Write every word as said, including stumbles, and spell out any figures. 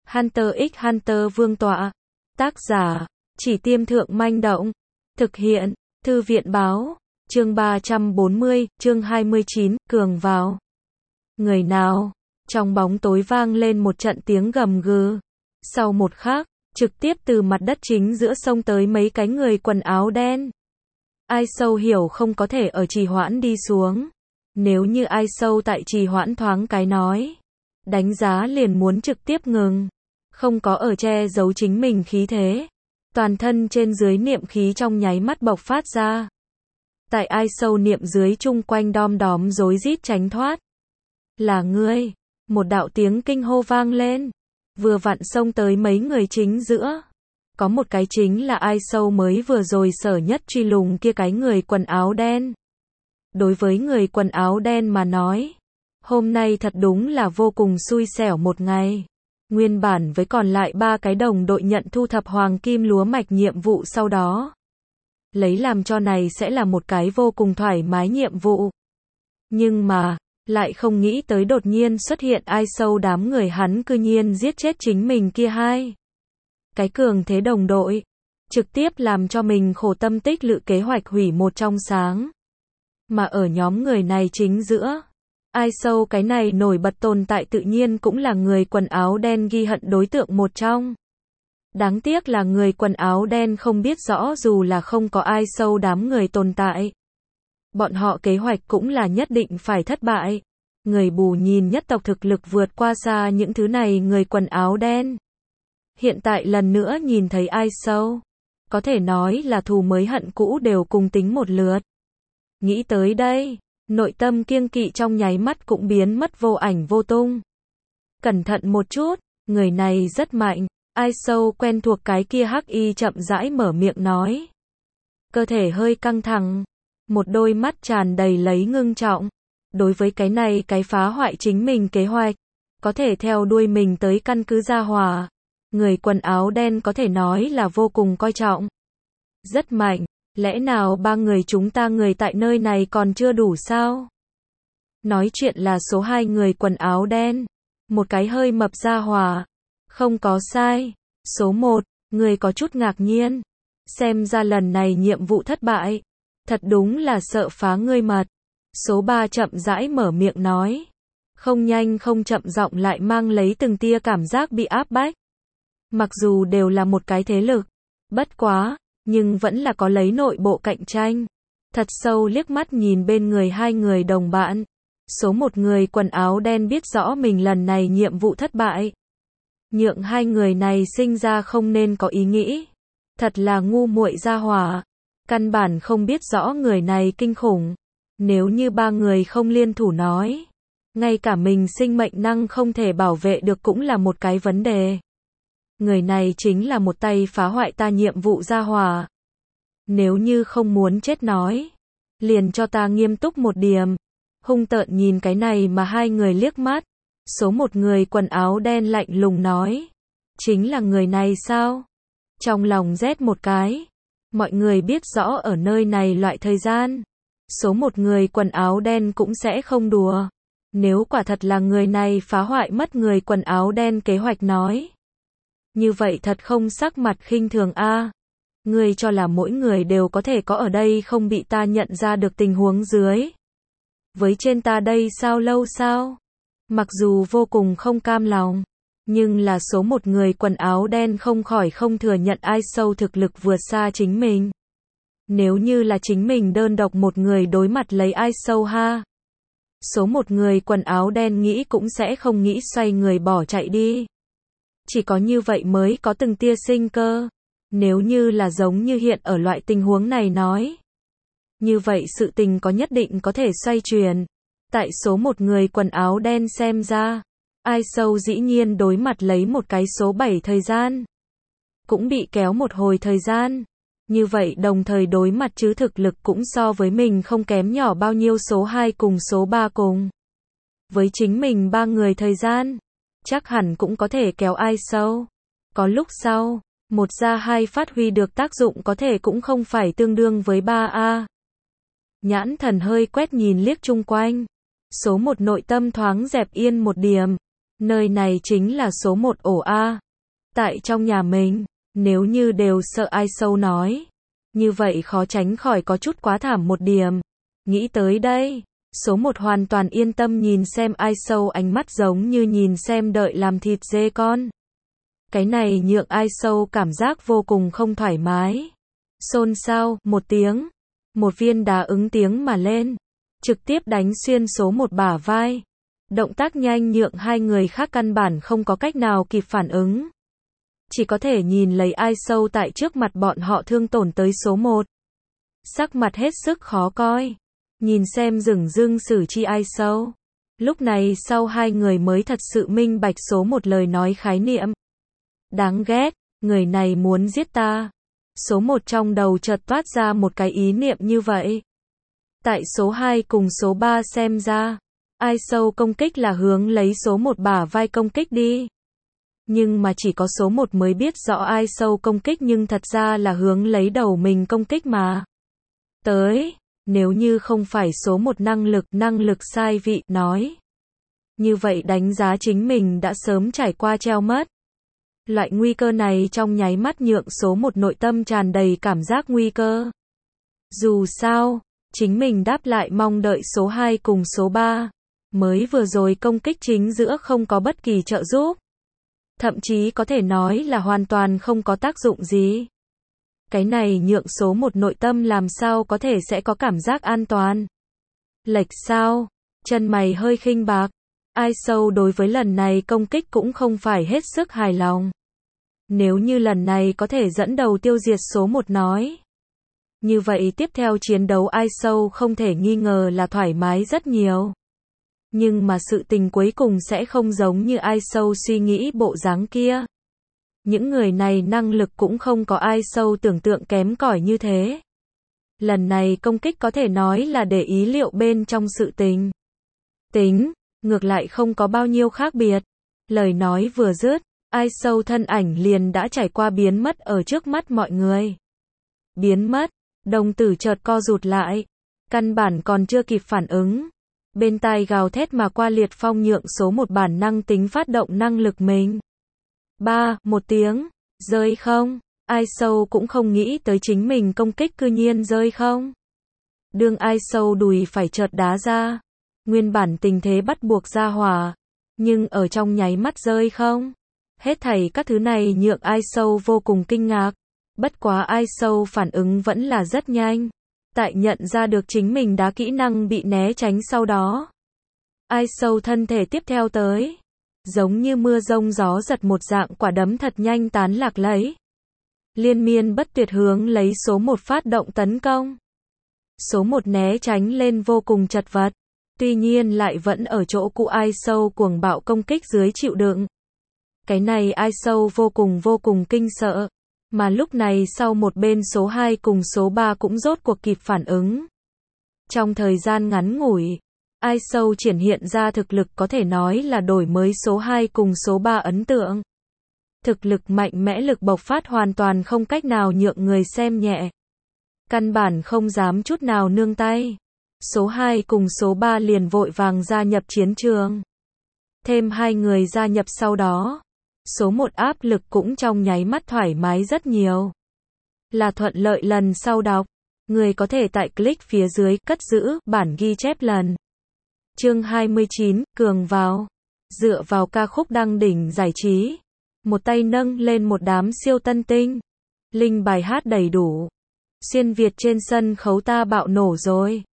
Hunter x Hunter Vương tọa. Tác giả, Chỉ Tiêm Thượng Manh Động. Thực hiện, Thư viện Báo. Chương ba trăm bốn mươi, chương hai mươi chín, Cường vào. Người nào? Trong bóng tối vang lên một trận tiếng gầm gừ. Sau một khắc, trực tiếp từ mặt đất chính giữa sông tới mấy cái người quần áo đen. Ai sâu hiểu không có thể ở trì hoãn đi xuống. Nếu như ai sâu tại trì hoãn thoáng cái nói, đánh giá liền muốn trực tiếp ngừng. Không có ở che giấu chính mình khí thế. Toàn thân trên dưới niệm khí trong nháy mắt bộc phát ra. Tại ai sâu niệm dưới chung quanh đom đóm rối rít tránh thoát. Là ngươi. Một đạo tiếng kinh hô vang lên. Vừa vặn xông tới mấy người chính giữa. Có một cái chính là ai sâu mới vừa rồi sở nhất truy lùng kia cái người quần áo đen. Đối với người quần áo đen mà nói, hôm nay thật đúng là vô cùng xui xẻo một ngày. Nguyên bản với còn lại ba cái đồng đội nhận thu thập hoàng kim lúa mạch nhiệm vụ sau đó. Lấy làm cho này sẽ là một cái vô cùng thoải mái nhiệm vụ. Nhưng mà, lại không nghĩ tới đột nhiên xuất hiện ai sâu đám người hắn cư nhiên giết chết chính mình kia hai. Cái cường thế đồng đội, trực tiếp làm cho mình khổ tâm tích lự kế hoạch hủy một trong sáng. Mà ở nhóm người này chính giữa, ai sâu cái này nổi bật tồn tại tự nhiên cũng là người quần áo đen ghi hận đối tượng một trong. Đáng tiếc là người quần áo đen không biết rõ dù là không có ai sâu đám người tồn tại. Bọn họ kế hoạch cũng là nhất định phải thất bại. Người bù nhìn nhất tộc thực lực vượt qua xa những thứ này người quần áo đen. Hiện tại lần nữa nhìn thấy ai sâu, có thể nói là thù mới hận cũ đều cùng tính một lượt. Nghĩ tới đây, nội tâm kiêng kỵ trong nháy mắt cũng biến mất vô ảnh vô tung. Cẩn thận một chút, người này rất mạnh. Ai sâu quen thuộc cái kia hắc y chậm rãi mở miệng nói. Cơ thể hơi căng thẳng, một đôi mắt tràn đầy lấy ngưng trọng. Đối với cái này cái phá hoại chính mình kế hoạch, có thể theo đuôi mình tới căn cứ gia hỏa. Người quần áo đen có thể nói là vô cùng coi trọng. Rất mạnh, lẽ nào ba người chúng ta người tại nơi này còn chưa đủ sao? Nói chuyện là số hai người quần áo đen, một cái hơi mập gia hỏa. Không có sai. Số một, người có chút ngạc nhiên. Xem ra lần này nhiệm vụ thất bại. Thật đúng là sợ phá ngươi mật. Số ba chậm rãi mở miệng nói. Không nhanh không chậm giọng lại mang lấy từng tia cảm giác bị áp bách. Mặc dù đều là một cái thế lực. Bất quá, nhưng vẫn là có lấy nội bộ cạnh tranh. Thật sâu liếc mắt nhìn bên người hai người đồng bạn. Số một người quần áo đen biết rõ mình lần này nhiệm vụ thất bại. Nhượng hai người này sinh ra không nên có ý nghĩ. Thật là ngu muội gia hỏa. Căn bản không biết rõ người này kinh khủng. Nếu như ba người không liên thủ nói, ngay cả mình sinh mệnh năng không thể bảo vệ được cũng là một cái vấn đề. Người này chính là một tay phá hoại ta nhiệm vụ gia hỏa. Nếu như không muốn chết nói, liền cho ta nghiêm túc một điểm. Hung tợn nhìn cái này mà hai người liếc mắt. Số một người quần áo đen lạnh lùng nói. Chính là người này sao? Trong lòng rét một cái. Mọi người biết rõ ở nơi này loại thời gian. Số một người quần áo đen cũng sẽ không đùa. Nếu quả thật là người này phá hoại mất người quần áo đen kế hoạch nói. Như vậy thật không sắc mặt khinh thường a. À. Ngươi cho là mỗi người đều có thể có ở đây không bị ta nhận ra được tình huống dưới. Với trên ta đây sao lâu sao? Mặc dù vô cùng không cam lòng, nhưng là số một người quần áo đen không khỏi không thừa nhận ai sâu thực lực vượt xa chính mình. Nếu như là chính mình đơn độc một người đối mặt lấy ai sâu ha. Số một người quần áo đen nghĩ cũng sẽ không nghĩ xoay người bỏ chạy đi. Chỉ có như vậy mới có từng tia sinh cơ. Nếu như là giống như hiện ở loại tình huống này nói. Như vậy sự tình có nhất định có thể xoay chuyển. Tại số một người quần áo đen xem ra, ai sâu dĩ nhiên đối mặt lấy một cái số bảy thời gian. Cũng bị kéo một hồi thời gian. Như vậy đồng thời đối mặt chứ thực lực cũng so với mình không kém nhỏ bao nhiêu số hai cùng số ba cùng. Với chính mình ba người thời gian, chắc hẳn cũng có thể kéo ai sâu. Có lúc sau, một ra hai phát huy được tác dụng có thể cũng không phải tương đương với ba a. Nhãn thần hơi quét nhìn liếc chung quanh. Số một nội tâm thoáng dẹp yên một điểm. Nơi này chính là số một ổ A. Tại trong nhà mình, nếu như đều sợ ai sâu nói. Như vậy khó tránh khỏi có chút quá thảm một điểm. Nghĩ tới đây, số một hoàn toàn yên tâm nhìn xem ai sâu, ánh mắt giống như nhìn xem đợi làm thịt dê con. Cái này nhượng ai sâu cảm giác vô cùng không thoải mái. Xôn xao, một tiếng. Một viên đá ứng tiếng mà lên. Trực tiếp đánh xuyên số một bả vai. Động tác nhanh nhượng hai người khác căn bản không có cách nào kịp phản ứng. Chỉ có thể nhìn lấy ai sâu tại trước mặt bọn họ thương tổn tới số một. Sắc mặt hết sức khó coi. Nhìn xem dửng dưng xử chi ai sâu. Lúc này sau hai người mới thật sự minh bạch số một lời nói khái niệm. Đáng ghét, người này muốn giết ta. Số một trong đầu chợt toát ra một cái ý niệm như vậy. Tại số hai cùng số ba xem ra, ai sâu công kích là hướng lấy số một bả vai công kích đi. Nhưng mà chỉ có số một mới biết rõ ai sâu công kích nhưng thật ra là hướng lấy đầu mình công kích mà. Tới, nếu như không phải số một năng lực, năng lực sai vị, nói. Như vậy đánh giá chính mình đã sớm trải qua treo mất. Loại nguy cơ này trong nháy mắt nhượng số một nội tâm tràn đầy cảm giác nguy cơ. Dù sao, chính mình đáp lại mong đợi số hai cùng số ba. Mới vừa rồi công kích chính giữa không có bất kỳ trợ giúp. Thậm chí có thể nói là hoàn toàn không có tác dụng gì. Cái này nhượng số một nội tâm làm sao có thể sẽ có cảm giác an toàn. Lệch sao? Chân mày hơi khinh bạc. Ai sâu đối với lần này công kích cũng không phải hết sức hài lòng. Nếu như lần này có thể dẫn đầu tiêu diệt số một nói. Như vậy tiếp theo chiến đấu ai sâu không thể nghi ngờ là thoải mái rất nhiều. Nhưng mà sự tình cuối cùng sẽ không giống như ai sâu suy nghĩ bộ dáng kia. Những người này năng lực cũng không có ai sâu tưởng tượng kém cỏi như thế. Lần này công kích có thể nói là để ý liệu bên trong sự tình. Tính, ngược lại không có bao nhiêu khác biệt. Lời nói vừa dứt, ai sâu thân ảnh liền đã trải qua biến mất ở trước mắt mọi người. Biến mất, đồng tử chợt co rụt lại. Căn bản còn chưa kịp phản ứng. Bên tai gào thét mà qua liệt phong nhượng số một bản năng tính phát động năng lực mình. Ba, một tiếng, rơi không? Ai sâu cũng không nghĩ tới chính mình công kích cư nhiên rơi không? Đương ai sâu đùi phải chợt đá ra. Nguyên bản tình thế bắt buộc ra hỏa. Nhưng ở trong nháy mắt rơi không? Hết thảy các thứ này nhượng ai sâu vô cùng kinh ngạc. Bất quá ai sâu phản ứng vẫn là rất nhanh. Tại nhận ra được chính mình đá kỹ năng bị né tránh sau đó. Ai sâu thân thể tiếp theo tới. Giống như mưa rông gió giật một dạng quả đấm thật nhanh tán lạc lấy. Liên miên bất tuyệt hướng lấy số một phát động tấn công. Số một né tránh lên vô cùng chật vật. Tuy nhiên lại vẫn ở chỗ cũ ai sâu cuồng bạo công kích dưới chịu đựng. Cái này ai sâu vô cùng vô cùng kinh sợ. Mà lúc này sau một bên số hai cùng số ba cũng rốt cuộc kịp phản ứng. Trong thời gian ngắn ngủi, ai sâu triển hiện ra thực lực có thể nói là đổi mới số hai cùng số ba ấn tượng. Thực lực mạnh mẽ lực bộc phát hoàn toàn không cách nào nhượng người xem nhẹ. Căn bản không dám chút nào nương tay. Số hai cùng số ba liền vội vàng gia nhập chiến trường. Thêm hai người gia nhập sau đó. Số một áp lực cũng trong nháy mắt thoải mái rất nhiều. Là thuận lợi lần sau đọc. Người có thể tại click phía dưới cất giữ bản ghi chép lần. Chương hai mươi chín, cường vào. Dựa vào ca khúc đăng đỉnh giải trí. Một tay nâng lên một đám siêu tân tinh. Linh bài hát đầy đủ. Xuyên Việt trên sân khấu ta bạo nổ rồi.